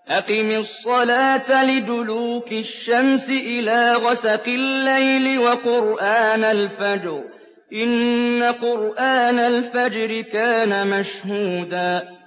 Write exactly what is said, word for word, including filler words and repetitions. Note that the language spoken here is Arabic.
أقم الصلاة لدلوك الشمس إلى غسق الليل وقرآن الفجر إن قرآن الفجر كان مشهودا